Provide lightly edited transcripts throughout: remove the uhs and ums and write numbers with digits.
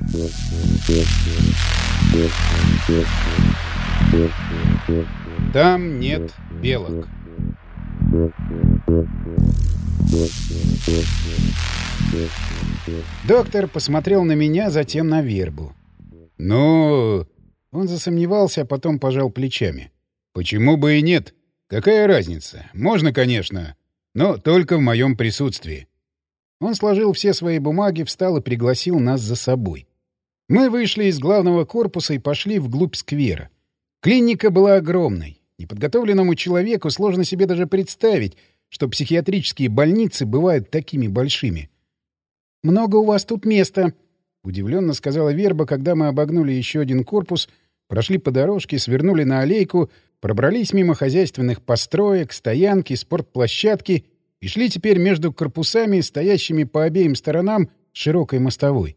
Там нет белок. Доктор посмотрел на меня, затем на Вербу. «Ну...» Он засомневался, а потом пожал плечами. «Почему бы и нет? Какая разница? Можно, конечно, но только в моем присутствии». Он сложил все свои бумаги, встал и пригласил нас за собой. Мы вышли из главного корпуса и пошли вглубь сквера. Клиника была огромной. Неподготовленному человеку сложно себе даже представить, что психиатрические больницы бывают такими большими. «Много у вас тут места», — удивленно сказала Верба, когда мы обогнули еще один корпус, прошли по дорожке, свернули на аллейку, пробрались мимо хозяйственных построек, стоянки, спортплощадки и шли теперь между корпусами, стоящими по обеим сторонам широкой мостовой.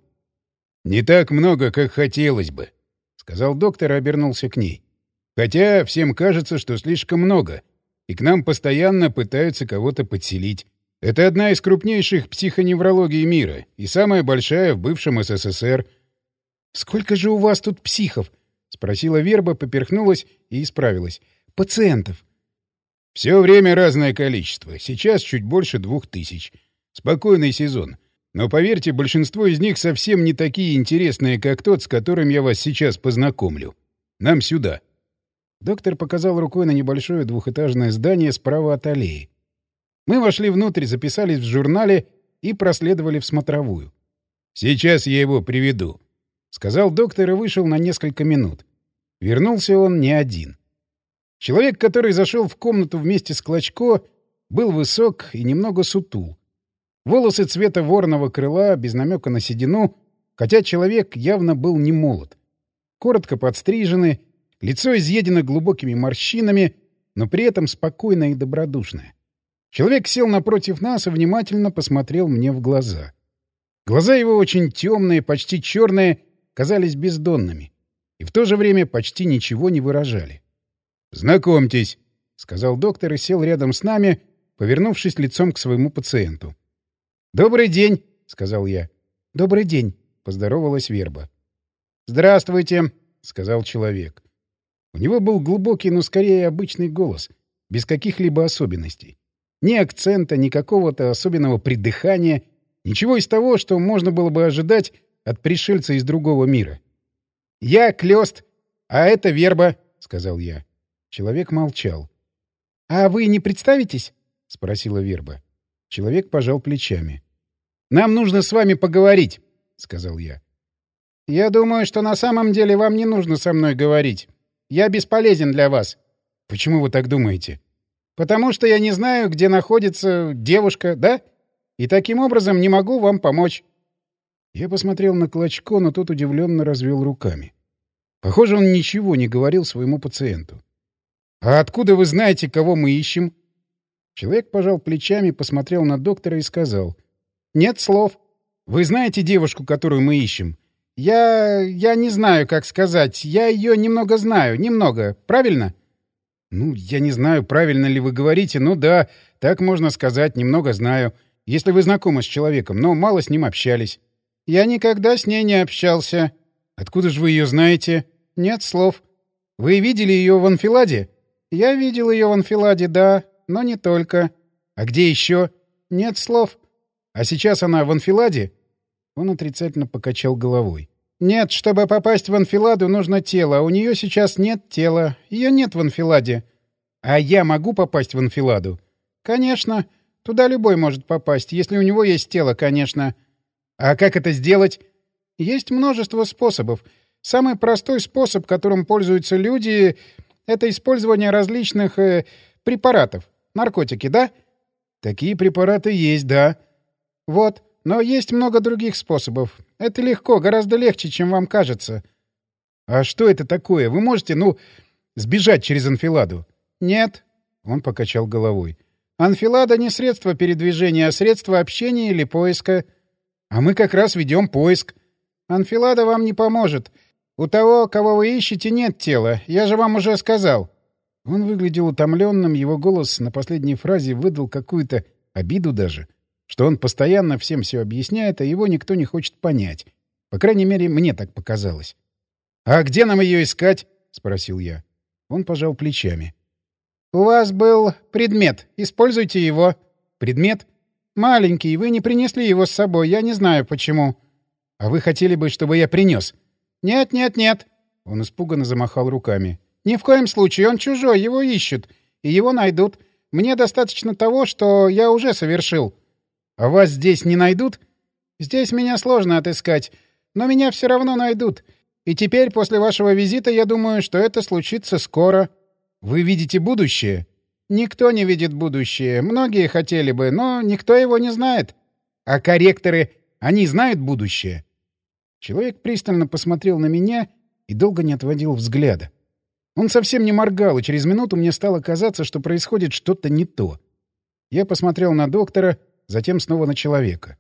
«Не так много, как хотелось бы», — сказал доктор и обернулся к ней. «Хотя всем кажется, что слишком много, и к нам постоянно пытаются кого-то подселить. Это одна из крупнейших психоневрологий мира и самая большая в бывшем СССР». «Сколько же у вас тут психов?» — спросила Верба, поперхнулась и исправилась. «Пациентов». «Все время разное количество. Сейчас чуть больше 2000. Спокойный сезон. Но, поверьте, большинство из них совсем не такие интересные, как тот, с которым я вас сейчас познакомлю. Нам сюда». Доктор показал рукой на небольшое двухэтажное здание справа от аллеи. Мы вошли внутрь, записались в журнале и проследовали в смотровую. «Сейчас я его приведу», — сказал доктор и вышел на несколько минут. Вернулся он не один. Человек, который зашел в комнату вместе с Клочко, был высок и немного сутул. Волосы цвета вороного крыла, без намека на седину, хотя человек явно был не молод. Коротко подстрижены, лицо изъедено глубокими морщинами, но при этом спокойное и добродушное. Человек сел напротив нас и внимательно посмотрел мне в глаза. Глаза его очень темные, почти черные, казались бездонными, и в то же время почти ничего не выражали. «Знакомьтесь», — сказал доктор и сел рядом с нами, повернувшись лицом к своему пациенту. «Добрый день», — сказал я. «Добрый день», — поздоровалась Верба. «Здравствуйте», — сказал человек. У него был глубокий, но скорее обычный голос, без каких-либо особенностей. Ни акцента, ни какого-то особенного придыхания, ничего из того, что можно было бы ожидать от пришельца из другого мира. «Я Клёст, а это Верба», — сказал я. Человек молчал. «А вы не представитесь?» — спросила Верба. Человек пожал плечами. «Нам нужно с вами поговорить», — сказал я. «Я думаю, что на самом деле вам не нужно со мной говорить. Я бесполезен для вас». «Почему вы так думаете?» «Потому что я не знаю, где находится девушка, да? И таким образом не могу вам помочь». Я посмотрел на Клочко, но тот удивленно развел руками. Похоже, он ничего не говорил своему пациенту. «А откуда вы знаете, кого мы ищем?» Человек пожал плечами, посмотрел на доктора и сказал. «Нет слов. Вы знаете девушку, которую мы ищем?» Я не знаю, как сказать. Я ее немного знаю. Немного. Правильно?» «Ну, я не знаю, правильно ли вы говорите. Ну да, так можно сказать. Немного знаю. Если вы знакомы с человеком, но мало с ним общались». «Я никогда с ней не общался». «Откуда же вы ее знаете?» «Нет слов». «Вы видели ее в анфиладе?» «Я видел ее в анфиладе, да, но не только». «А где еще?» «Нет слов». «А сейчас она в анфиладе?» Он отрицательно покачал головой. «Нет, чтобы попасть в анфиладу, нужно тело, а у нее сейчас нет тела. Ее нет в анфиладе». «А я могу попасть в анфиладу?» «Конечно. Туда любой может попасть, если у него есть тело, конечно». «А как это сделать?» «Есть множество способов. Самый простой способ, которым пользуются люди, — это использование различных препаратов. Наркотики, да?» «Такие препараты есть, да». «Вот. Но есть много других способов. Это легко, гораздо легче, чем вам кажется». «А что это такое? Вы можете, сбежать через анфиладу?» «Нет». Он покачал головой. «Анфилада не средство передвижения, а средство общения или поиска». «А мы как раз ведем поиск». «Анфилада вам не поможет. У того, кого вы ищете, нет тела. Я же вам уже сказал». Он выглядел утомленным, его голос на последней фразе выдал какую-то обиду даже, что он постоянно всем все объясняет, а его никто не хочет понять. По крайней мере, мне так показалось. «А где нам ее искать?» — спросил я. Он пожал плечами. «У вас был предмет. Используйте его». «Предмет?» «Маленький. Вы не принесли его с собой. Я не знаю, почему». «А вы хотели бы, чтобы я принес?» «Нет, нет, нет». Он испуганно замахал руками. «Ни в коем случае. Он чужой. Его ищут. И его найдут. Мне достаточно того, что я уже совершил». «А вас здесь не найдут?» «Здесь меня сложно отыскать. Но меня все равно найдут. И теперь, после вашего визита, я думаю, что это случится скоро». «Вы видите будущее?» «Никто не видит будущее. Многие хотели бы, но никто его не знает». «А корректоры, они знают будущее?» Человек пристально посмотрел на меня и долго не отводил взгляда. Он совсем не моргал, и через минуту мне стало казаться, что происходит что-то не то. Я посмотрел на доктора, затем снова на человека.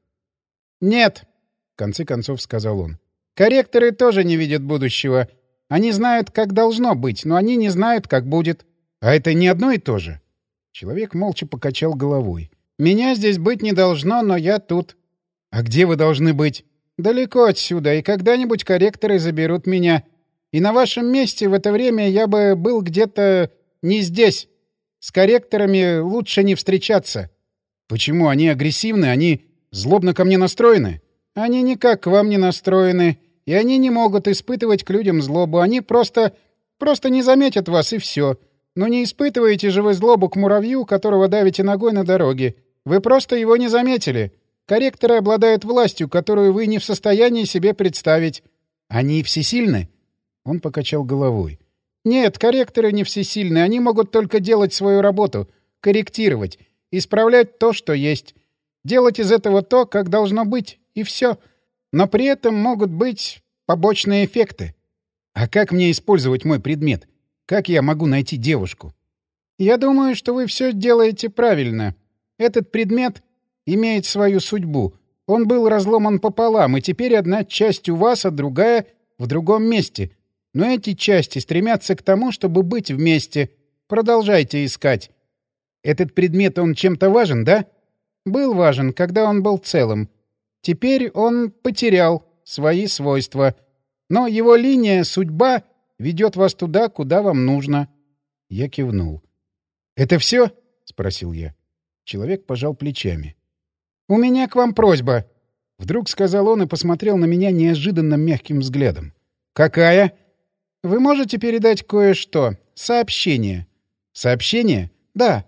«Нет», — в конце концов сказал он. «Корректоры тоже не видят будущего. Они знают, как должно быть, но они не знают, как будет. А это не одно и то же». Человек молча покачал головой. «Меня здесь быть не должно, но я тут». «А где вы должны быть?» «Далеко отсюда, и когда-нибудь корректоры заберут меня. И на вашем месте в это время я бы был где-то не здесь. С корректорами лучше не встречаться». «Почему? Они агрессивны? Они злобно ко мне настроены?» «Они никак к вам не настроены, и они не могут испытывать к людям злобу. Они просто не заметят вас, и все. Но не испытываете же вы злобу к муравью, которого давите ногой на дороге. Вы просто его не заметили. Корректоры обладают властью, которую вы не в состоянии себе представить». «Они всесильны?» Он покачал головой. «Нет, корректоры не всесильны. Они могут только делать свою работу, корректировать, исправлять то, что есть. Делать из этого то, как должно быть, и все. Но при этом могут быть побочные эффекты». «А как мне использовать мой предмет? Как я могу найти девушку?» «Я думаю, что вы все делаете правильно. Этот предмет имеет свою судьбу. Он был разломан пополам, и теперь одна часть у вас, а другая в другом месте. Но эти части стремятся к тому, чтобы быть вместе. Продолжайте искать». «Этот предмет, он чем-то важен, да?» «Был важен, когда он был целым. Теперь он потерял свои свойства. Но его линия, судьба, ведет вас туда, куда вам нужно». Я кивнул. «Это все?» — спросил я. Человек пожал плечами. «У меня к вам просьба», — вдруг сказал он и посмотрел на меня неожиданно мягким взглядом. «Какая?» «Вы можете передать кое-что. Сообщение». «Сообщение?» «Да».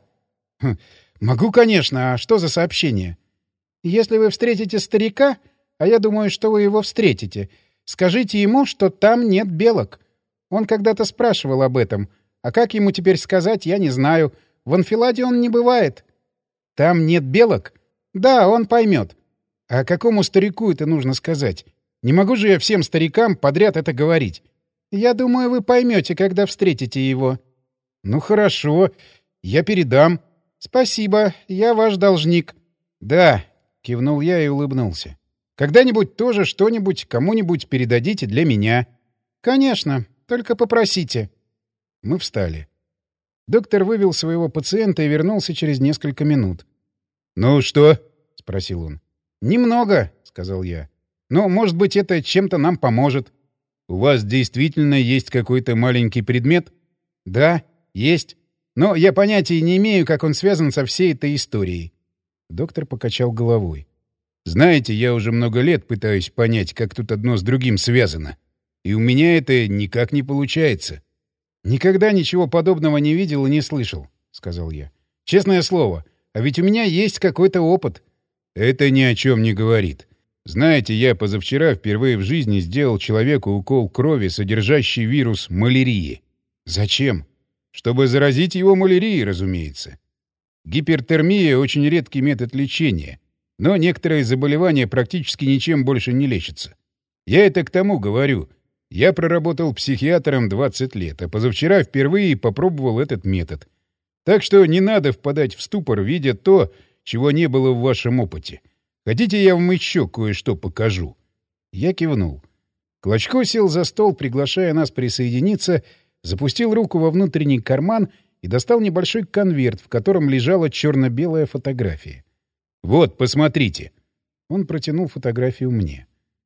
«Могу, конечно. А что за сообщение?» «Если вы встретите старика, а я думаю, что вы его встретите, скажите ему, что там нет белок. Он когда-то спрашивал об этом. А как ему теперь сказать, я не знаю. В Анфиладе он не бывает». «Там нет белок?» «Да, он поймет». «А какому старику это нужно сказать? Не могу же я всем старикам подряд это говорить». «Я думаю, вы поймете, когда встретите его». «Ну хорошо, я передам». «Спасибо, я ваш должник». «Да», — кивнул я и улыбнулся. «Когда-нибудь тоже что-нибудь кому-нибудь передадите для меня». «Конечно, только попросите». Мы встали. Доктор вывел своего пациента и вернулся через несколько минут. «Ну что?» — спросил он. «Немного», — сказал я. «Но, может быть, это чем-то нам поможет». «У вас действительно есть какой-то маленький предмет?» «Да, есть. Но я понятия не имею, как он связан со всей этой историей». Доктор покачал головой. «Знаете, я уже много лет пытаюсь понять, как тут одно с другим связано. И у меня это никак не получается». «Никогда ничего подобного не видел и не слышал», — сказал я. «Честное слово, а ведь у меня есть какой-то опыт». «Это ни о чем не говорит. Знаете, я позавчера впервые в жизни сделал человеку укол крови, содержащий вирус малярии». «Зачем?» «Чтобы заразить его малярией, разумеется. Гипертермия — очень редкий метод лечения, но некоторые заболевания практически ничем больше не лечатся. Я это к тому говорю. Я проработал психиатром 20 лет, а позавчера впервые попробовал этот метод. Так что не надо впадать в ступор, видя то, чего не было в вашем опыте. Хотите, я вам еще кое-что покажу?» Я кивнул. Клочко сел за стол, приглашая нас присоединиться, запустил руку во внутренний карман и достал небольшой конверт, в котором лежала черно-белая фотография. «Вот, посмотрите». Он протянул фотографию мне.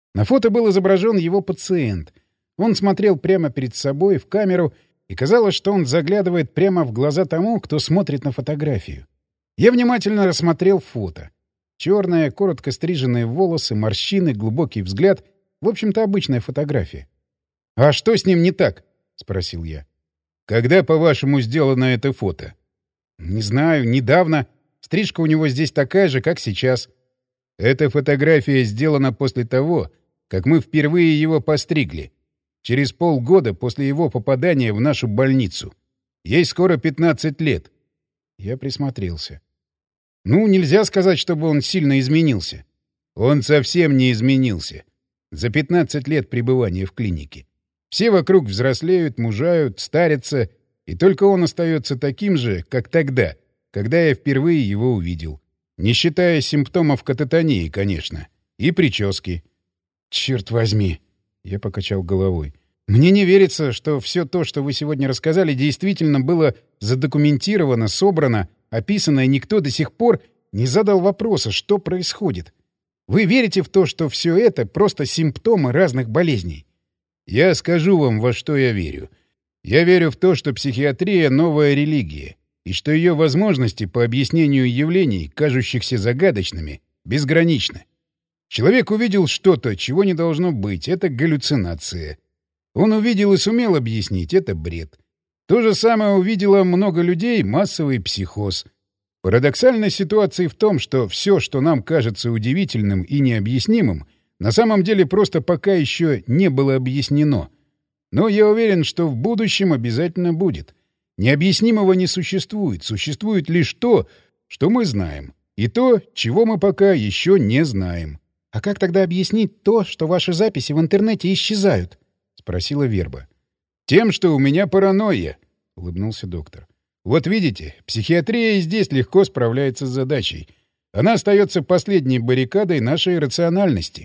На фото был изображен его пациент. Он смотрел прямо перед собой в камеру, и казалось, что он заглядывает прямо в глаза тому, кто смотрит на фотографию. Я внимательно рассмотрел фото. Черные, коротко стриженные волосы, морщины, глубокий взгляд. В общем-то, обычная фотография. «А что с ним не так?» — спросил я. «Когда, по-вашему, сделано это фото?» «Не знаю, недавно. Стрижка у него здесь такая же, как сейчас». «Эта фотография сделана после того, как мы впервые его постригли. Через полгода после его попадания в нашу больницу. Ей скоро 15 лет». Я присмотрелся. «Ну, нельзя сказать, чтобы он сильно изменился». «Он совсем не изменился. За 15 лет пребывания в клинике. Все вокруг взрослеют, мужают, старятся, и только он остается таким же, как тогда, когда я впервые его увидел. Не считая симптомов кататонии, конечно. И прически». «Черт возьми!» — я покачал головой. «Мне не верится, что все то, что вы сегодня рассказали, действительно было задокументировано, собрано, описано, и никто до сих пор не задал вопроса, что происходит. Вы верите в то, что все это просто симптомы разных болезней?» «Я скажу вам, во что я верю. Я верю в то, что психиатрия — новая религия, и что ее возможности по объяснению явлений, кажущихся загадочными, безграничны. Человек увидел что-то, чего не должно быть — это галлюцинация. Он увидел и сумел объяснить — это бред. То же самое увидело много людей — массовый психоз. Парадоксальность ситуации в том, что все, что нам кажется удивительным и необъяснимым, на самом деле просто пока еще не было объяснено. Но я уверен, что в будущем обязательно будет. Необъяснимого не существует. Существует лишь то, что мы знаем. И то, чего мы пока еще не знаем. «А как тогда объяснить то, что ваши записи в интернете исчезают?» — спросила Верба. «Тем, что у меня паранойя», — улыбнулся доктор. «Вот видите, психиатрия и здесь легко справляется с задачей. Она остается последней баррикадой нашей рациональности».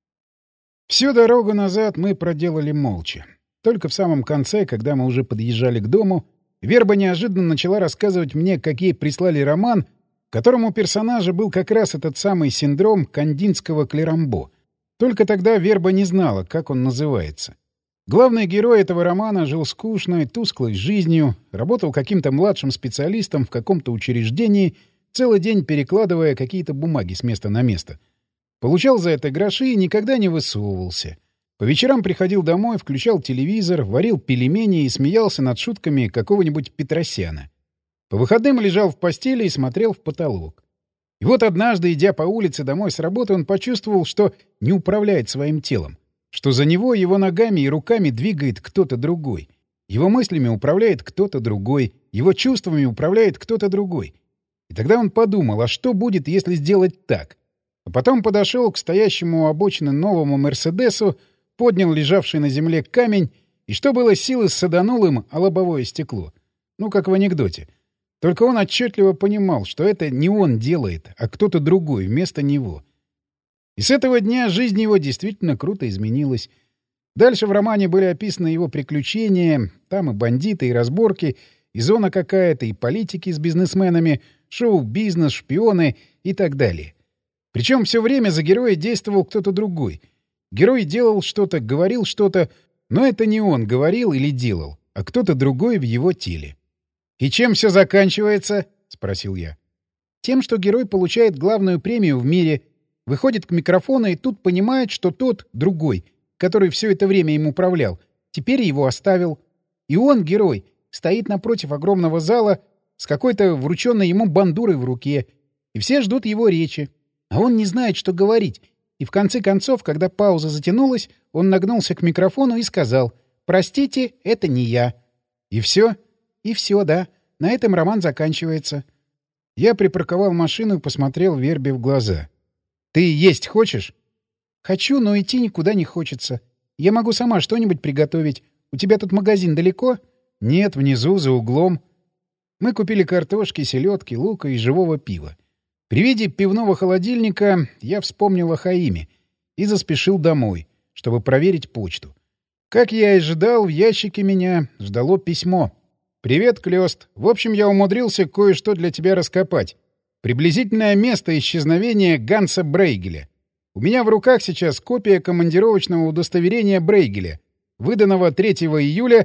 Всю дорогу назад мы проделали молча. Только в самом конце, когда мы уже подъезжали к дому, Верба неожиданно начала рассказывать мне, как ей прислали роман, в котором у персонажа был как раз этот самый синдром кандинского Клерамбо. Только тогда Верба не знала, как он называется. Главный герой этого романа жил скучной, тусклой жизнью, работал каким-то младшим специалистом в каком-то учреждении, целый день перекладывая какие-то бумаги с места на место. Получал за это гроши и никогда не высовывался. По вечерам приходил домой, включал телевизор, варил пельмени и смеялся над шутками какого-нибудь Петросяна. По выходным лежал в постели и смотрел в потолок. И вот однажды, идя по улице домой с работы, он почувствовал, что не управляет своим телом, что за него его ногами и руками двигает кто-то другой. Его мыслями управляет кто-то другой, его чувствами управляет кто-то другой. И тогда он подумал, а что будет, если сделать так? А потом подошел к стоящему у обочины новому «Мерседесу», поднял лежавший на земле камень и, что было силы, саданул им о лобовое стекло. Ну, как в анекдоте. Только он отчетливо понимал, что это не он делает, а кто-то другой вместо него. И с этого дня жизнь его действительно круто изменилась. Дальше в романе были описаны его приключения, там и бандиты, и разборки, и зона какая-то, и политики с бизнесменами, шоу-бизнес, шпионы и так далее. Причем все время за героя действовал кто-то другой. Герой делал что-то, говорил что-то, но это не он говорил или делал, а кто-то другой в его теле. «И чем все заканчивается?» — спросил я. «Тем, что герой получает главную премию в мире, выходит к микрофону и тут понимает, что тот, другой, который все это время им управлял, теперь его оставил. И он, герой, стоит напротив огромного зала с какой-то врученной ему бандурой в руке, и все ждут его речи. А он не знает, что говорить. И в конце концов, когда пауза затянулась, он нагнулся к микрофону и сказал: «Простите, это не я». И все? И все, да. На этом роман заканчивается. Я припарковал машину и посмотрел Вербе в глаза. «Ты есть хочешь?» «Хочу, но идти никуда не хочется. Я могу сама что-нибудь приготовить. У тебя тут магазин далеко?» «Нет, внизу, за углом». Мы купили картошки, селедки, лука и живого пива. При виде пивного холодильника я вспомнил о Хаиме и заспешил домой, чтобы проверить почту. Как я и ожидал, в ящике меня ждало письмо. «Привет, Клёст. В общем, я умудрился кое-что для тебя раскопать. Приблизительное место исчезновения Ганса Брейгеля. У меня в руках сейчас копия командировочного удостоверения Брейгеля, выданного 3 июля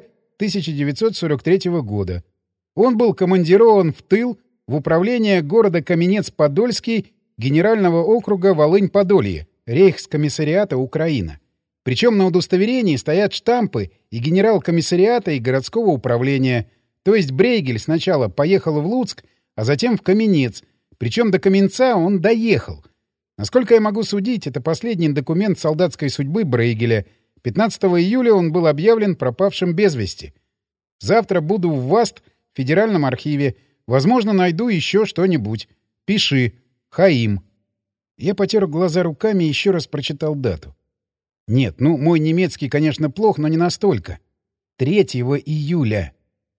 1943 года. Он был командирован в тыл в управление города Каменец-Подольский Генерального округа Волынь-Подолье, Рейхскомиссариата Украина. Причем на удостоверении стоят штампы и генерал-комиссариата, и городского управления. То есть Брейгель сначала поехал в Луцк, а затем в Каменец. Причем до Каменца он доехал. Насколько я могу судить, это последний документ солдатской судьбы Брейгеля. 15 июля он был объявлен пропавшим без вести. Завтра буду в ВАСТ, в Федеральном архиве. Возможно, найду еще что-нибудь. Пиши. Хаим. Я потер глаза руками и еще раз прочитал дату. Нет, мой немецкий, конечно, плох, но не настолько. 3 июля.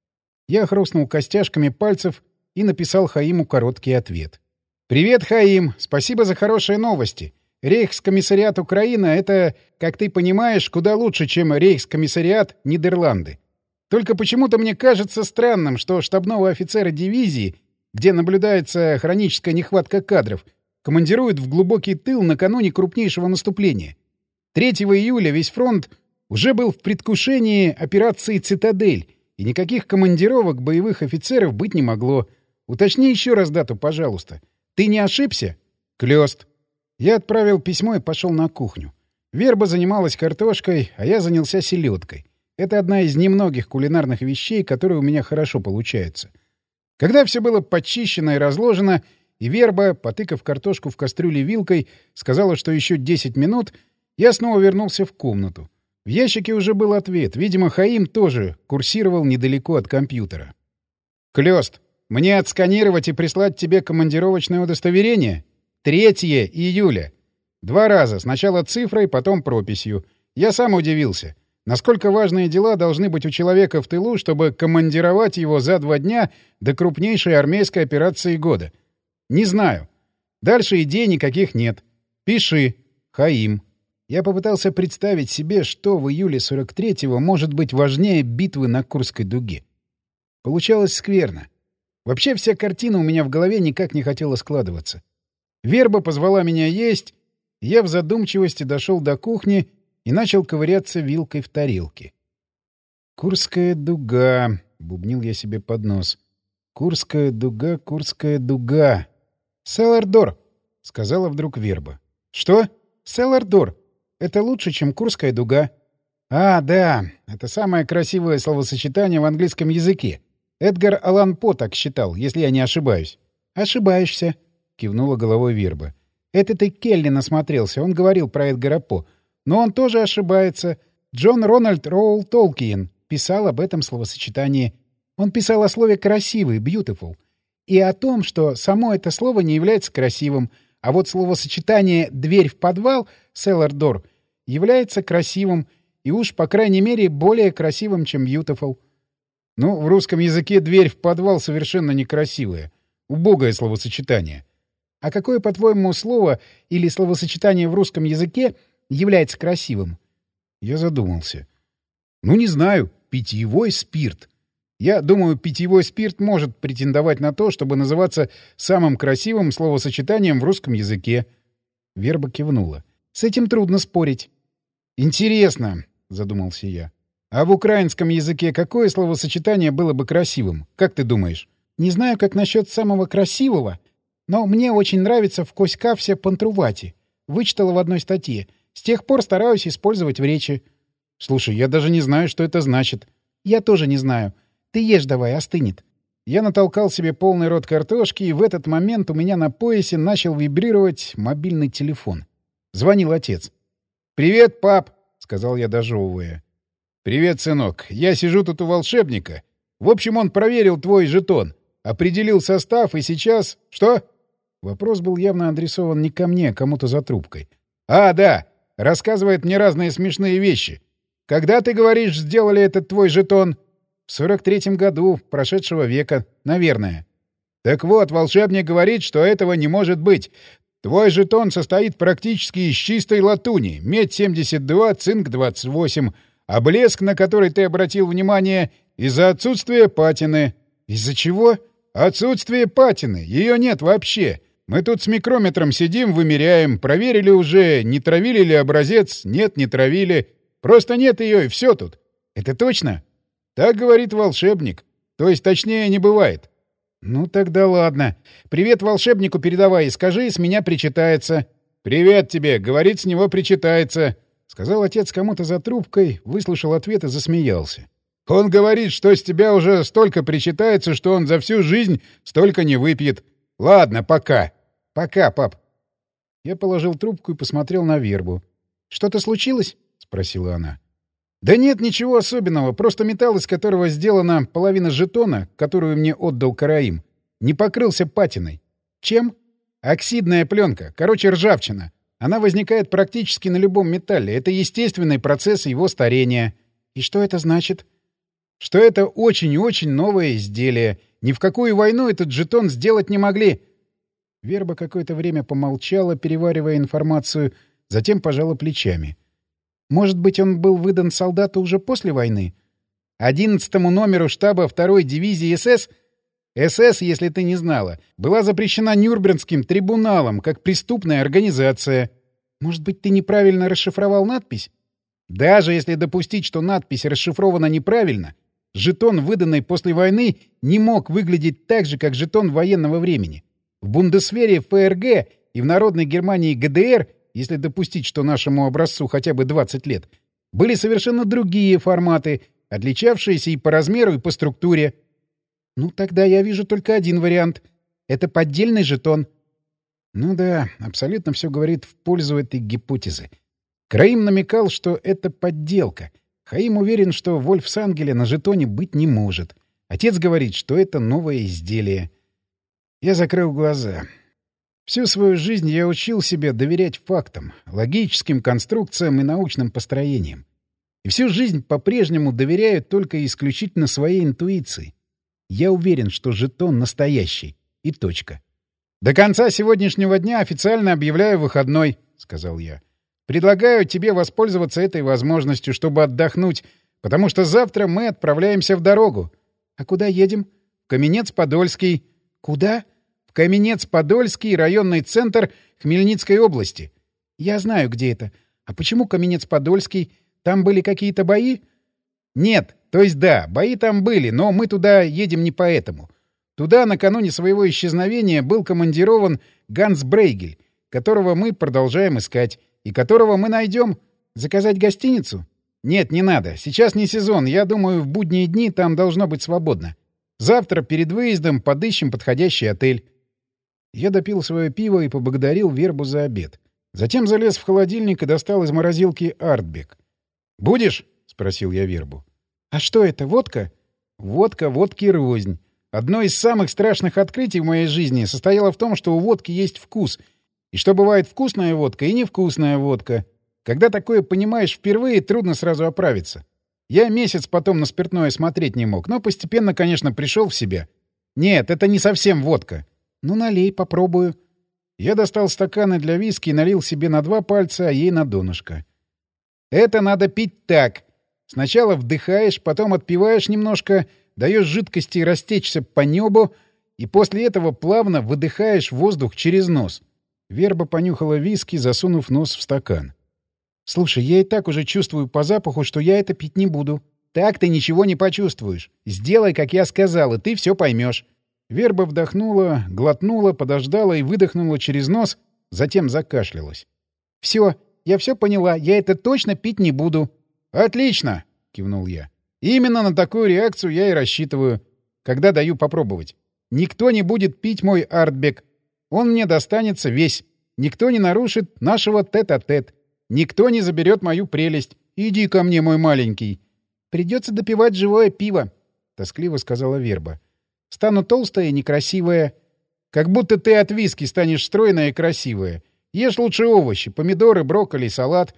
Я хрустнул костяшками пальцев и написал Хаиму короткий ответ. «Привет, Хаим. Спасибо за хорошие новости. Рейхскомиссариат Украина — это, как ты понимаешь, куда лучше, чем Рейхскомиссариат Нидерланды. Только почему-то мне кажется странным, что штабного офицера дивизии, где наблюдается хроническая нехватка кадров, командируют в глубокий тыл накануне крупнейшего наступления. 3 июля весь фронт уже был в предвкушении операции «Цитадель», и никаких командировок боевых офицеров быть не могло. Уточни еще раз дату, пожалуйста. Ты не ошибся? Клёст. Я отправил письмо и пошел на кухню. Верба занималась картошкой, а я занялся селедкой. Это одна из немногих кулинарных вещей, которые у меня хорошо получаются. Когда все было подчищено и разложено, и Верба, потыкав картошку в кастрюле вилкой, сказала, что еще 10 минут, я снова вернулся в комнату. В ящике уже был ответ. Видимо, Хаим тоже курсировал недалеко от компьютера. «Клёст, мне отсканировать и прислать тебе командировочное удостоверение? 3 июля. 2 раза. Сначала цифрой, потом прописью. Я сам удивился. Насколько важные дела должны быть у человека в тылу, чтобы командировать его за 2 дня до крупнейшей армейской операции года? Не знаю. Дальше идей никаких нет. Пиши. Хаим». Я попытался представить себе, что в июле 43-го может быть важнее битвы на Курской дуге. Получалось скверно. Вообще вся картина у меня в голове никак не хотела складываться. Верба позвала меня есть, я в задумчивости дошел до кухни и начал ковыряться вилкой в тарелке. «Курская дуга», — бубнил я себе под нос. «Курская дуга, Курская дуга». «Селлардор», — сказала вдруг Верба. «Что?» «Селлардор. Это лучше, чем Курская дуга». «А, да, это самое красивое словосочетание в английском языке. Эдгар Аллан По так считал, если я не ошибаюсь». «Ошибаешься», — кивнула головой Верба. «Это ты Келли насмотрелся, он говорил про Эдгара По. Но он тоже ошибается. Джон Рональд Роул Толкиен писал об этом словосочетании. Он писал о слове «красивый», «beautiful», и о том, что само это слово не является красивым, а вот словосочетание «дверь в подвал» (cellar door) является красивым, и уж, по крайней мере, более красивым, чем beautiful. Ну, в русском языке «дверь в подвал» совершенно некрасивое. Убогое словосочетание. А какое, по-твоему, слово или словосочетание в русском языке является красивым? Я задумался. Ну, не знаю. Питьевой спирт. Я думаю, питьевой спирт может претендовать на то, чтобы называться самым красивым словосочетанием в русском языке. Верба кивнула. С этим трудно спорить. Интересно, задумался я. А в украинском языке какое словосочетание было бы красивым? Как ты думаешь? Не знаю, как насчет самого красивого, но мне очень нравится в коська пантрувати. Вычитала в одной статье. С тех пор стараюсь использовать в речи. Слушай, я даже не знаю, что это значит. Я тоже не знаю. Ты ешь давай, остынет. Я натолкал себе полный рот картошки, и в этот момент у меня на поясе начал вибрировать мобильный телефон. Звонил отец. «Привет, пап!» — сказал я, дожевывая. «Привет, сынок. Я сижу тут у волшебника. В общем, он проверил твой жетон, определил состав, и сейчас... Что?» Вопрос был явно адресован не ко мне, а кому-то за трубкой. «А, да. Рассказывает мне разные смешные вещи. Когда, ты говоришь, сделали этот твой жетон?» «В 43-м году прошедшего века, наверное». «Так вот, волшебник говорит, что этого не может быть. Твой жетон состоит практически из чистой латуни, медь 72, цинк 28, а блеск, на который ты обратил внимание, из-за отсутствия патины». «Из-за чего?» «Отсутствие патины. Ее нет вообще. Мы тут с микрометром сидим, вымеряем, проверили уже, не травили ли образец, нет, не травили. Просто нет ее, и все тут. Это точно? Так говорит волшебник. То есть точнее не бывает. Ну тогда ладно. Привет волшебнику передавай и скажи, с меня причитается. Привет тебе, говорит, с него причитается. Сказал отец кому-то за трубкой, выслушал ответ и засмеялся. Он говорит, что с тебя уже столько причитается, что он за всю жизнь столько не выпьет. Ладно, пока. Пока, пап. Я положил трубку и посмотрел на Вербу. Что-то случилось? Спросила она. Да нет, ничего особенного. Просто металл, из которого сделана половина жетона, которую мне отдал Караим, не покрылся патиной. Чем? Оксидная пленка. Короче, ржавчина. Она возникает практически на любом металле. Это естественный процесс его старения. И что это значит? Что это очень и очень новое изделие. Ни в какую войну этот жетон сделать не могли. Верба какое-то время помолчала, переваривая информацию, затем пожала плечами. Может быть, он был выдан солдату уже после войны? 11-му номеру штаба 2-й дивизии СС? СС, если ты не знала, была запрещена Нюрнбергским трибуналом как преступная организация. Может быть, ты неправильно расшифровал надпись? Даже если допустить, что надпись расшифрована неправильно, жетон, выданный после войны, не мог выглядеть так же, как жетон военного времени. В Бундесвере ФРГ и в Народной Германии ГДР, если допустить, что нашему образцу хотя бы 20 лет, были совершенно другие форматы, отличавшиеся и по размеру, и по структуре. Ну, тогда я вижу только один вариант. Это поддельный жетон. Ну да, абсолютно все говорит в пользу этой гипотезы. Караим намекал, что это подделка. Хаим уверен, что Вольфсангеля на жетоне быть не может. Отец говорит, что это новое изделие. Я закрыл глаза. Всю свою жизнь я учил себя доверять фактам, логическим конструкциям и научным построениям. И всю жизнь по-прежнему доверяю только исключительно своей интуиции. Я уверен, что жетон настоящий. И точка. «До конца сегодняшнего дня официально объявляю выходной», — сказал я. «Предлагаю тебе воспользоваться этой возможностью, чтобы отдохнуть, потому что завтра мы отправляемся в дорогу». «А куда едем?» «В Каменец-Подольский». «Куда?» «В Каменец-Подольский, районный центр Хмельницкой области». «Я знаю, где это. А почему Каменец-Подольский? Там были какие-то бои?» «Нет. То есть да, бои там были, но мы туда едем не поэтому. Туда накануне своего исчезновения был командирован Ганс Брейгель, которого мы продолжаем искать, и которого мы найдем. Заказать гостиницу? Нет, не надо. Сейчас не сезон. Я думаю, в будние дни там должно быть свободно. Завтра перед выездом подыщем подходящий отель». Я допил свое пиво и поблагодарил Вербу за обед. Затем залез в холодильник и достал из морозилки Артбек. «Будешь?» — спросил я Вербу. «А что это, водка?» «Водка, водки рознь. Одно из самых страшных открытий в моей жизни состояло в том, что у водки есть вкус, и что бывает вкусная водка и невкусная водка. Когда такое понимаешь впервые, трудно сразу оправиться. Я месяц потом на спиртное смотреть не мог, но постепенно, конечно, пришел в себя. Нет, это не совсем водка. Ну, налей, попробую». Я достал стаканы для виски и налил себе на 2 пальца, а ей на донышко. «Это надо пить так. Сначала вдыхаешь, потом отпиваешь немножко, даешь жидкости растечься по небу, и после этого плавно выдыхаешь воздух через нос». Верба понюхала виски, засунув нос в стакан. «Слушай, я и так уже чувствую по запаху, что я это пить не буду». «Так ты ничего не почувствуешь. Сделай, как я сказал, и ты все поймешь». Верба вдохнула, глотнула, подождала и выдохнула через нос, затем закашлялась. «Все, я все поняла, я это точно пить не буду». «Отлично!» — кивнул я. «Именно на такую реакцию я и рассчитываю, когда даю попробовать. Никто не будет пить мой Артбек. Он мне достанется весь. Никто не нарушит нашего тет-а-тет. Никто не заберет мою прелесть. Иди ко мне, мой маленький». «Придется допивать живое пиво», — тоскливо сказала Верба. «Стану толстая и некрасивая». «Как будто ты от виски станешь стройная и красивая. Ешь лучше овощи, помидоры, брокколи, салат».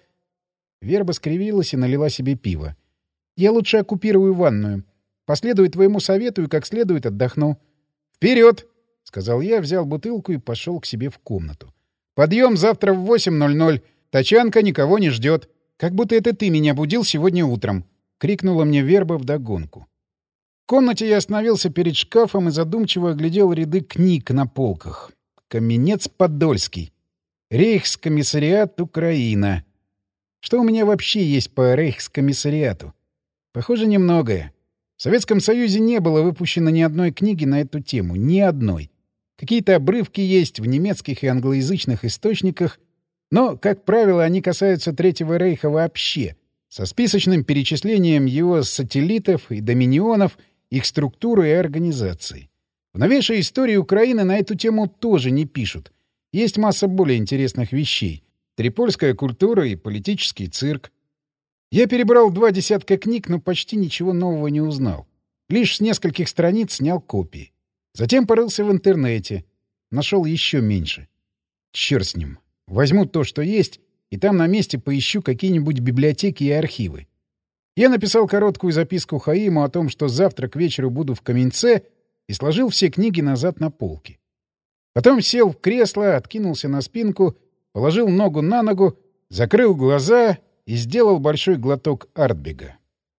Верба скривилась и налила себе пиво. «Я лучше оккупирую ванную. Последую твоему совету и как следует отдохну». «Вперед!» — сказал я, взял бутылку и пошел к себе в комнату. «Подъем завтра в 8:00. Тачанка никого не ждет. Как будто это ты меня будил сегодня утром», — крикнула мне Верба вдогонку. В комнате я остановился перед шкафом и задумчиво оглядел ряды книг на полках. Каменец-Подольский. Рейхскомиссариат Украина. Что у меня вообще есть по Рейхскомиссариату? Похоже, немногое. В Советском Союзе не было выпущено ни одной книги на эту тему. Ни одной. Какие-то обрывки есть в немецких и англоязычных источниках, но, как правило, они касаются Третьего Рейха вообще, со списочным перечислением его сателлитов и доминионов, их структуры и организации. В новейшей истории Украины на эту тему тоже не пишут. Есть масса более интересных вещей. Трипольская культура и политический цирк. Я перебрал 2 десятка книг, но почти ничего нового не узнал. Лишь с нескольких страниц снял копии. Затем порылся в интернете. Нашел еще меньше. Черт с ним. Возьму то, что есть, и там на месте поищу какие-нибудь библиотеки и архивы. Я написал короткую записку Хаиму о том, что завтра к вечеру буду в Каменце, и сложил все книги назад на полки. Потом сел в кресло, откинулся на спинку, положил ногу на ногу, закрыл глаза и сделал большой глоток Артбега.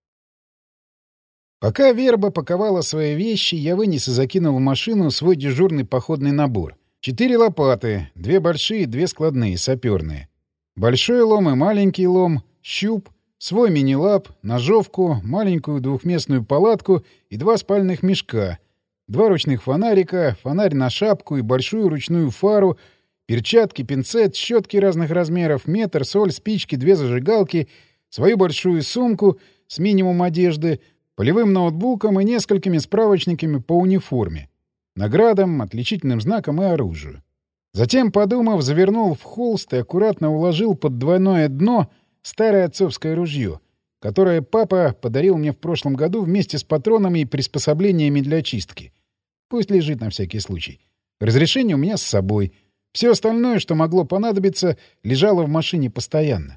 Пока Верба паковала свои вещи, я вынес и закинул в машину свой дежурный походный набор. 4 лопаты, 2 большие, 2 складные, саперные. Большой лом и маленький лом, щуп, свой мини-лап, ножовку, маленькую двухместную палатку и 2 спальных мешка, 2 ручных фонарика, фонарь на шапку и большую ручную фару, перчатки, пинцет, щетки разных размеров, метр, соль, спички, 2 зажигалки, свою большую сумку с минимум одежды, полевым ноутбуком и несколькими справочниками по униформе, наградам, отличительным знакам и оружию. Затем, подумав, завернул в холст и аккуратно уложил под двойное дно старое отцовское ружье, которое папа подарил мне в прошлом году вместе с патронами и приспособлениями для чистки. Пусть лежит на всякий случай. Разрешение у меня с собой. Все остальное, что могло понадобиться, лежало в машине постоянно.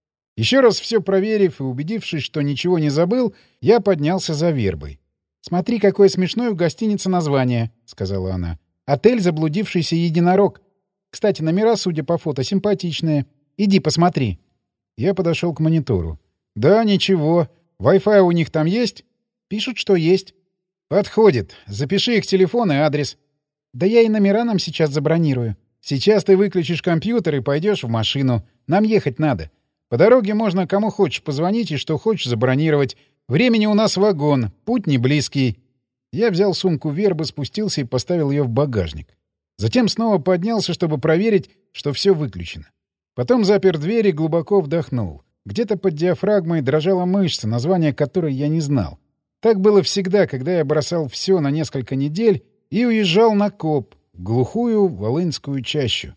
Еще раз все проверив и убедившись, что ничего не забыл, я поднялся за Вербой. «Смотри, какое смешное в гостинице название», — сказала она. «Отель «Заблудившийся единорог». Кстати, номера, судя по фото, симпатичные. Иди посмотри». Я подошел к монитору. «Да, ничего. Wi-Fi у них там есть?» «Пишут, что есть». «Подходит. Запиши их телефон и адрес». «Да я и номера нам сейчас забронирую. Сейчас ты выключишь компьютер и пойдешь в машину. Нам ехать надо. По дороге можно кому хочешь позвонить и что хочешь забронировать. Времени у нас вагон, путь не близкий». Я взял сумку Вербы, спустился и поставил ее в багажник. Затем снова поднялся, чтобы проверить, что все выключено. Потом запер дверь и глубоко вдохнул. Где-то под диафрагмой дрожала мышца, название которой я не знал. Так было всегда, когда я бросал все на несколько недель и уезжал на коп, в глухую волынскую чащу.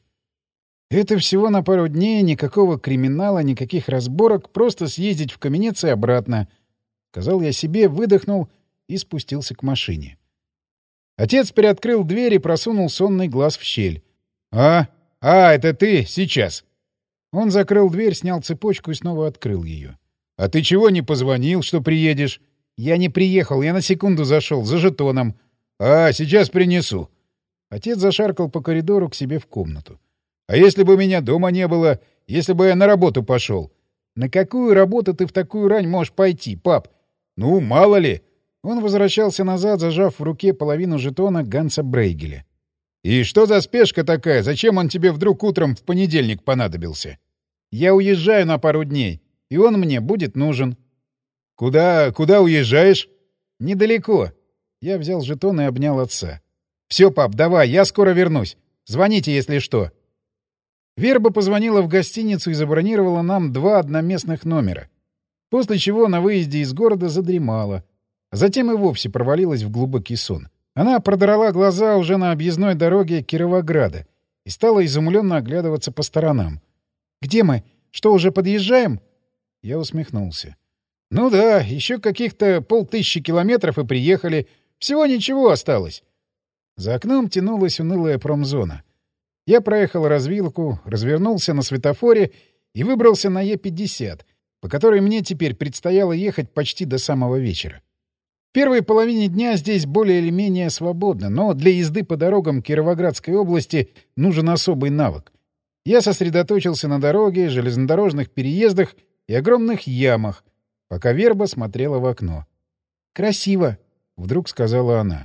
Это всего на пару дней, никакого криминала, никаких разборок, просто съездить в Каменец и обратно. Сказал я себе, выдохнул и спустился к машине. Отец приоткрыл дверь и просунул сонный глаз в щель. Это ты? Сейчас!» Он закрыл дверь, снял цепочку и снова открыл ее. «А ты чего не позвонил, что приедешь?» «Я не приехал, я на секунду зашел, за жетоном». Сейчас принесу». Отец зашаркал по коридору к себе в комнату. «А если бы меня дома не было? Если бы я на работу пошел?» «На какую работу ты в такую рань можешь пойти, пап?» «Ну, мало ли». Он возвращался назад, зажав в руке половину жетона Ганса Брейгеля. «И что за спешка такая? Зачем он тебе вдруг утром в понедельник понадобился?» «Я уезжаю на пару дней, и он мне будет нужен». «Куда уезжаешь?» «Недалеко». Я взял жетон и обнял отца. «Все, пап, давай, я скоро вернусь. Звоните, если что». Верба позвонила в гостиницу и забронировала нам 2 одноместных номера. После чего на выезде из города задремала. А затем и вовсе провалилась в глубокий сон. Она продрала глаза уже на объездной дороге Кировограда и стала изумленно оглядываться по сторонам. «Где мы? Что, уже подъезжаем?» Я усмехнулся. «Ну да, еще каких-то 500 километров и приехали. Всего ничего осталось». За окном тянулась унылая промзона. Я проехал развилку, развернулся на светофоре и выбрался на Е-50, по которой мне теперь предстояло ехать почти до самого вечера. В первой половине дня здесь более или менее свободно, но для езды по дорогам Кировоградской области нужен особый навык. Я сосредоточился на дороге, железнодорожных переездах и огромных ямах, пока Верба смотрела в окно. «Красиво», — вдруг сказала она.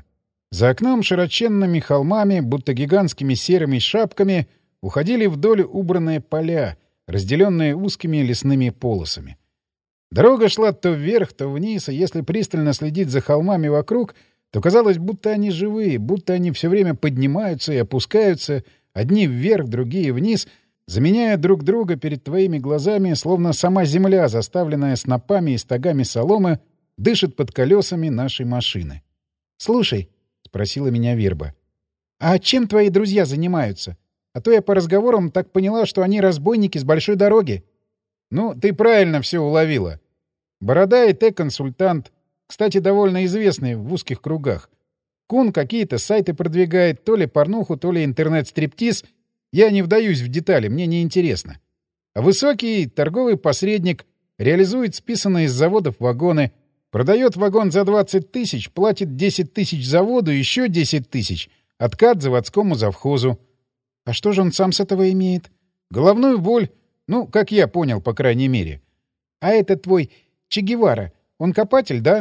За окном широченными холмами, будто гигантскими серыми шапками, уходили вдоль убранные поля, разделенные узкими лесными полосами. Дорога шла то вверх, то вниз, и если пристально следить за холмами вокруг, то казалось, будто они живые, будто они все время поднимаются и опускаются, одни вверх, другие вниз, заменяя друг друга перед твоими глазами, словно сама земля, заставленная снопами и стогами соломы, дышит под колесами нашей машины. «Слушай», — спросила меня Верба, — «а чем твои друзья занимаются? А то я по разговорам так поняла, что они разбойники с большой дороги». «Ну, ты правильно все уловила. Борода и Т-консультант, кстати, довольно известный в узких кругах. Кун какие-то сайты продвигает, то ли порнуху, то ли интернет-стриптиз. Я не вдаюсь в детали, мне не интересно. А высокий торговый посредник реализует списанные из заводов вагоны, продает вагон за 20 тысяч, платит 10 тысяч заводу, еще 10 тысяч, откат заводскому завхозу. А что же он сам с этого имеет? Головную боль. Ну, как я понял, по крайней мере. А это твой Че Гевара, он копатель, да?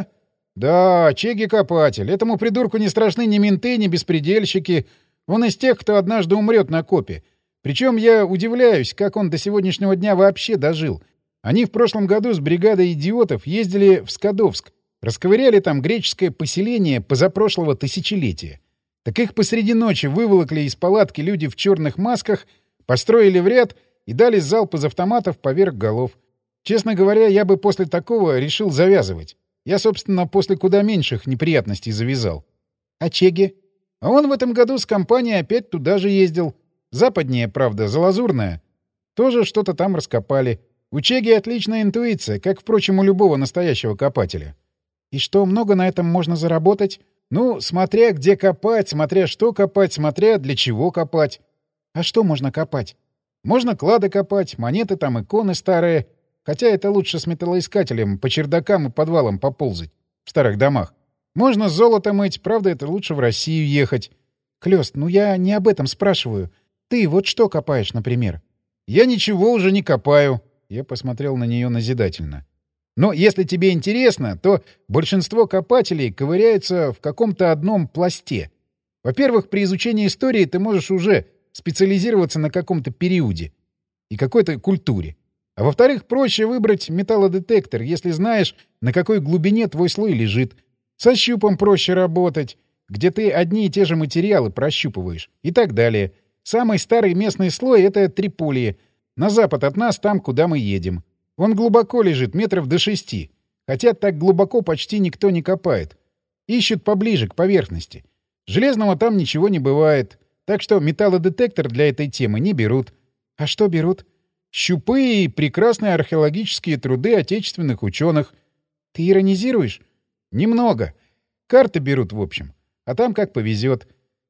Да, Чеги копатель. Этому придурку не страшны ни менты, ни беспредельщики. Он из тех, кто однажды умрет на копе. Причем я удивляюсь, как он до сегодняшнего дня вообще дожил. Они в прошлом году с бригадой идиотов ездили в Скадовск, расковыряли там греческое поселение позапрошлого тысячелетия. Так их посреди ночи выволокли из палатки люди в черных масках, построили в ряд и дали залп из автоматов поверх голов. Честно говоря, я бы после такого решил завязывать. Я, собственно, после куда меньших неприятностей завязал. А Чеги? А он в этом году с компанией опять туда же ездил. Западнее, правда, за Лазурное. Тоже что-то там раскопали. У Чеги отличная интуиция, как, впрочем, у любого настоящего копателя. И что, много на этом можно заработать? Ну, смотря где копать, смотря что копать, смотря для чего копать. А что можно копать? Можно клады копать, монеты там, иконы старые. Хотя это лучше с металлоискателем по чердакам и подвалам поползать в старых домах. Можно золото мыть, правда, это лучше в Россию ехать. Клёст, ну я не об этом спрашиваю. Ты вот что копаешь, например? Я ничего уже не копаю. Я посмотрел на нее назидательно. Но если тебе интересно, то большинство копателей ковыряются в каком-то одном пласте. Во-первых, при изучении истории ты можешь уже специализироваться на каком-то периоде и какой-то культуре. А во-вторых, проще выбрать металлодетектор, если знаешь, на какой глубине твой слой лежит. Со щупом проще работать, где ты одни и те же материалы прощупываешь. И так далее. Самый старый местный слой — это Триполи. На запад от нас, там, куда мы едем. Он глубоко лежит, метров до 6. Хотя так глубоко почти никто не копает. Ищут поближе, к поверхности. Железного там ничего не бывает. Так что металлодетектор для этой темы не берут. А что берут? Щупы и прекрасные археологические труды отечественных ученых. Ты иронизируешь? Немного. Карты берут, в общем. А там как повезет.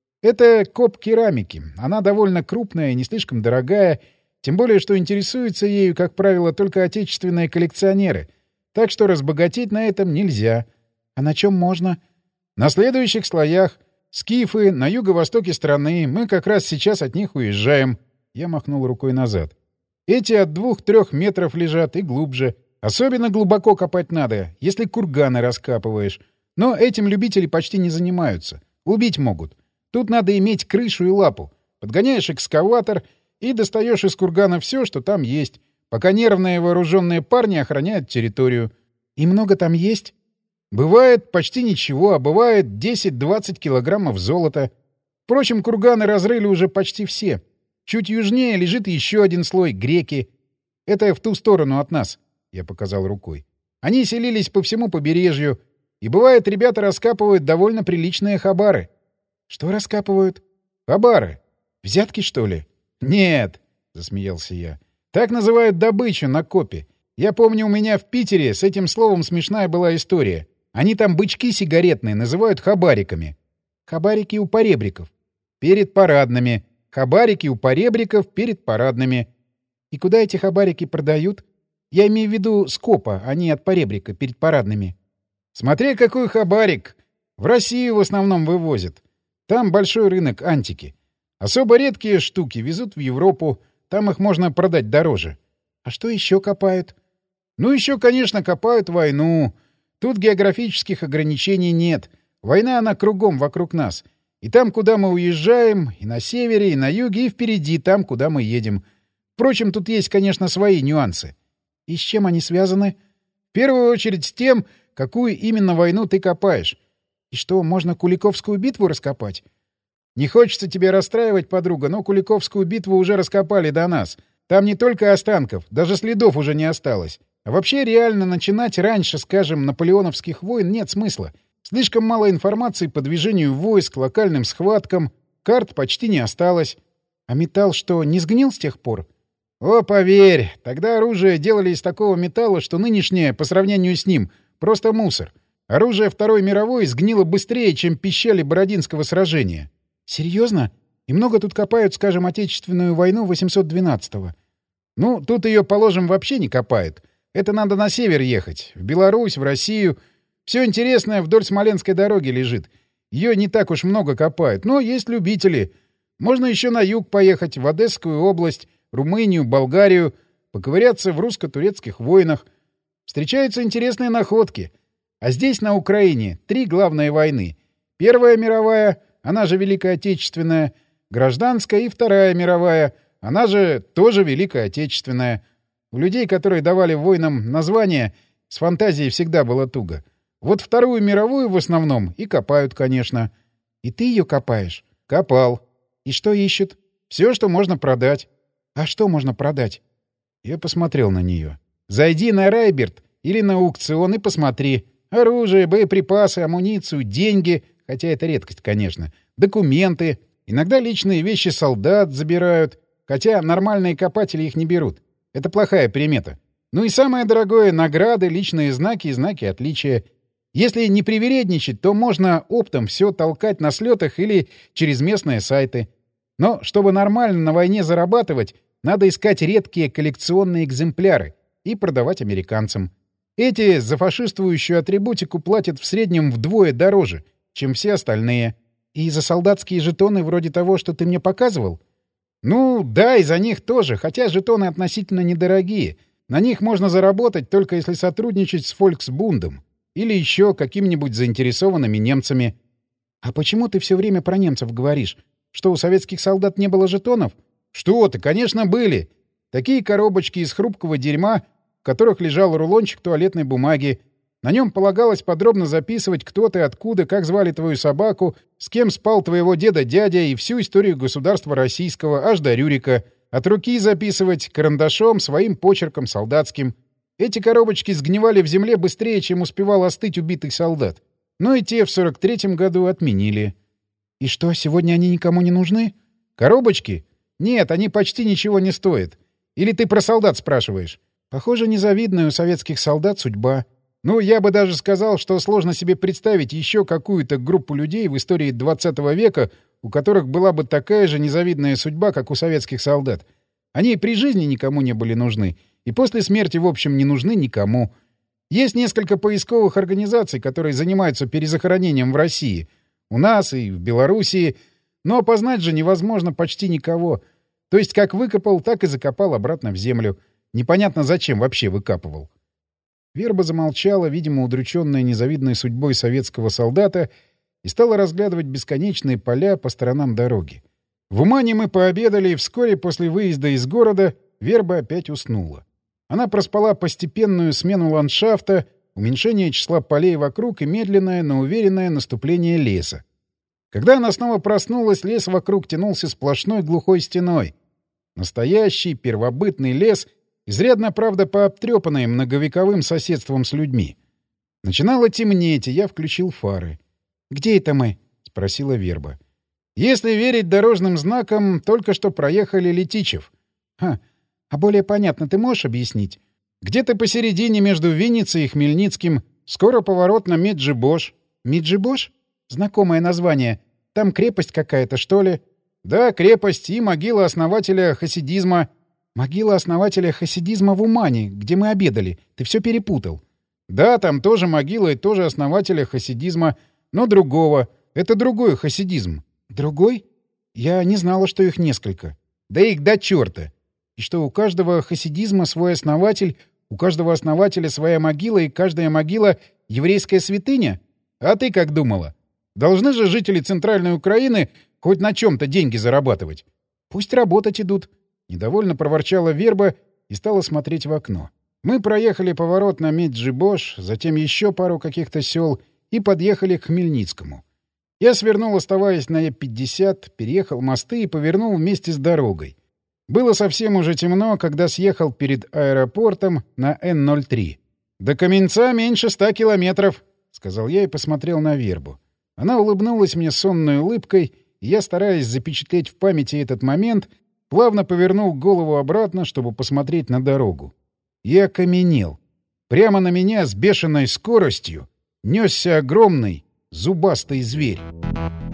Это коп керамики. Она довольно крупная и не слишком дорогая. Тем более, что интересуются ею, как правило, только отечественные коллекционеры. Так что разбогатеть на этом нельзя. А на чем можно? На следующих слоях. Скифы на юго-востоке страны. Мы как раз сейчас от них уезжаем. Я махнул рукой назад. Эти от 2-3 метров лежат и глубже. Особенно глубоко копать надо, если курганы раскапываешь. Но этим любители почти не занимаются. Убить могут. Тут надо иметь крышу и лапу. Подгоняешь экскаватор и достаешь из кургана все, что там есть, пока нервные вооруженные парни охраняют территорию. И много там есть? Бывает почти ничего, а бывает 10-20 килограммов золота. Впрочем, курганы разрыли уже почти все. Чуть южнее лежит еще один слой — греки. Это в ту сторону от нас, — я показал рукой. Они селились по всему побережью, и, бывает, ребята раскапывают довольно приличные хабары. Что раскапывают? Хабары. Взятки, что ли? Нет, — засмеялся я. Так называют добычу на копе. Я помню, у меня в Питере с этим словом смешная была история. Они там бычки сигаретные называют хабариками. Хабарики у поребриков. Перед парадными. Хабарики у поребриков перед парадными. И куда эти хабарики продают? Я имею в виду с копа, а не от поребрика перед парадными. Смотря какой хабарик. В Россию в основном вывозят. Там большой рынок антики. Особо редкие штуки везут в Европу. Там их можно продать дороже. А что еще копают? Ну, еще, конечно, копают войну. Тут географических ограничений нет. Война, она кругом вокруг нас. И там, куда мы уезжаем, и на севере, и на юге, и впереди, там, куда мы едем. Впрочем, тут есть, конечно, свои нюансы. И с чем они связаны? В первую очередь с тем, какую именно войну ты копаешь. И что, можно Куликовскую битву раскопать? Не хочется тебя расстраивать, подруга, но Куликовскую битву уже раскопали до нас. Там не только останков, даже следов уже не осталось. А вообще реально начинать раньше, скажем, наполеоновских войн нет смысла. Слишком мало информации по движению войск, локальным схваткам, карт почти не осталось. А металл что, не сгнил с тех пор? О, поверь, тогда оружие делали из такого металла, что нынешнее, по сравнению с ним, просто мусор. Оружие Второй мировой сгнило быстрее, чем пищали Бородинского сражения. Серьезно? И много тут копают, скажем, Отечественную войну 812-го? Ну, тут ее, положим, вообще не копают. Это надо на север ехать, в Беларусь, в Россию. Все интересное вдоль Смоленской дороги лежит. Ее не так уж много копают, но есть любители. Можно еще на юг поехать, в Одесскую область, Румынию, Болгарию, поковыряться в русско-турецких войнах. Встречаются интересные находки. А здесь, на Украине, 3 главные войны. Первая мировая, она же Великая Отечественная, гражданская и Вторая мировая, она же тоже Великая Отечественная. У людей, которые давали войнам названия, с фантазией всегда было туго. Вот Вторую мировую в основном и копают, конечно. И ты ее копаешь? Копал. И что ищут? Все, что можно продать. А что можно продать? Я посмотрел на нее. Зайди на Райберт или на аукцион и посмотри. Оружие, боеприпасы, амуницию, деньги, хотя это редкость, конечно, документы. Иногда личные вещи солдат забирают, хотя нормальные копатели их не берут. Это плохая примета. Ну и самое дорогое — награды, личные знаки и знаки отличия. Если не привередничать, то можно оптом все толкать на слетах или через местные сайты. Но чтобы нормально на войне зарабатывать, надо искать редкие коллекционные экземпляры и продавать американцам. Эти за фашистующую атрибутику платят в среднем вдвое дороже, чем все остальные. И за солдатские жетоны вроде того, что ты мне показывал? Ну, да, и за них тоже, хотя жетоны относительно недорогие. На них можно заработать, только если сотрудничать с Фольксбундом или еще какими-нибудь заинтересованными немцами. А почему ты все время про немцев говоришь? Что, у советских солдат не было жетонов? Что ты, конечно, были. Такие коробочки из хрупкого дерьма, в которых лежал рулончик туалетной бумаги. На нем полагалось подробно записывать, кто ты, откуда, как звали твою собаку, с кем спал твоего деда-дядя и всю историю государства российского, аж до Рюрика. От руки записывать, карандашом, своим почерком солдатским. Эти коробочки сгнивали в земле быстрее, чем успевал остыть убитый солдат. Но и те в 43-м году отменили. И что, сегодня они никому не нужны? Коробочки? Нет, они почти ничего не стоят. Или ты про солдат спрашиваешь? Похоже, незавидная у советских солдат судьба. Ну, я бы даже сказал, что сложно себе представить еще какую-то группу людей в истории 20 века, у которых была бы такая же незавидная судьба, как у советских солдат. Они и при жизни никому не были нужны, и после смерти, в общем, не нужны никому. Есть несколько поисковых организаций, которые занимаются перезахоронением в России. У нас и в Белоруссии. Но опознать же невозможно почти никого. То есть как выкопал, так и закопал обратно в землю. Непонятно, зачем вообще выкапывал. Верба замолчала, видимо, удрученная незавидной судьбой советского солдата, и стала разглядывать бесконечные поля по сторонам дороги. В Умане мы пообедали, и вскоре после выезда из города Верба опять уснула. Она проспала постепенную смену ландшафта, уменьшение числа полей вокруг и медленное, но уверенное наступление леса. Когда она снова проснулась, лес вокруг тянулся сплошной глухой стеной. Настоящий первобытный лес, изрядно, правда, пообтрепанный многовековым соседством с людьми. Начинало темнеть, и я включил фары. «Где это мы?» — спросила Верба. «Если верить дорожным знакам, только что проехали Летичев». «Ха, а более понятно ты можешь объяснить? Где-то посередине между Винницей и Хмельницким, скоро поворот на Меджибош». «Меджибош? Знакомое название. Там крепость какая-то, что ли?» «Да, крепость и могила основателя хасидизма». «Могила основателя хасидизма в Умане, где мы обедали. Ты все перепутал». «Да, там тоже могила и тоже основателя хасидизма, но другого. Это другой хасидизм». «Другой? Я не знала, что их несколько». «Да их до черта!» «И что, у каждого хасидизма свой основатель, у каждого основателя своя могила, и каждая могила — еврейская святыня? А ты как думала? Должны же жители Центральной Украины хоть на чем-то деньги зарабатывать. Пусть работать идут. Недовольно проворчала Верба и стала смотреть в окно. Мы проехали поворот на Меджибош, затем еще пару каких-то сел и подъехали к Хмельницкому. Я свернул, оставаясь на Е-50, переехал мосты и повернул вместе с дорогой. Было совсем уже темно, когда съехал перед аэропортом на Н-03. «До Каменца меньше 100 километров», — сказал я и посмотрел на Вербу. Она улыбнулась мне сонной улыбкой, и я, стараясь запечатлеть в памяти этот момент, плавно повернул голову обратно, чтобы посмотреть на дорогу. И окаменел. Прямо на меня с бешеной скоростью несся огромный зубастый зверь.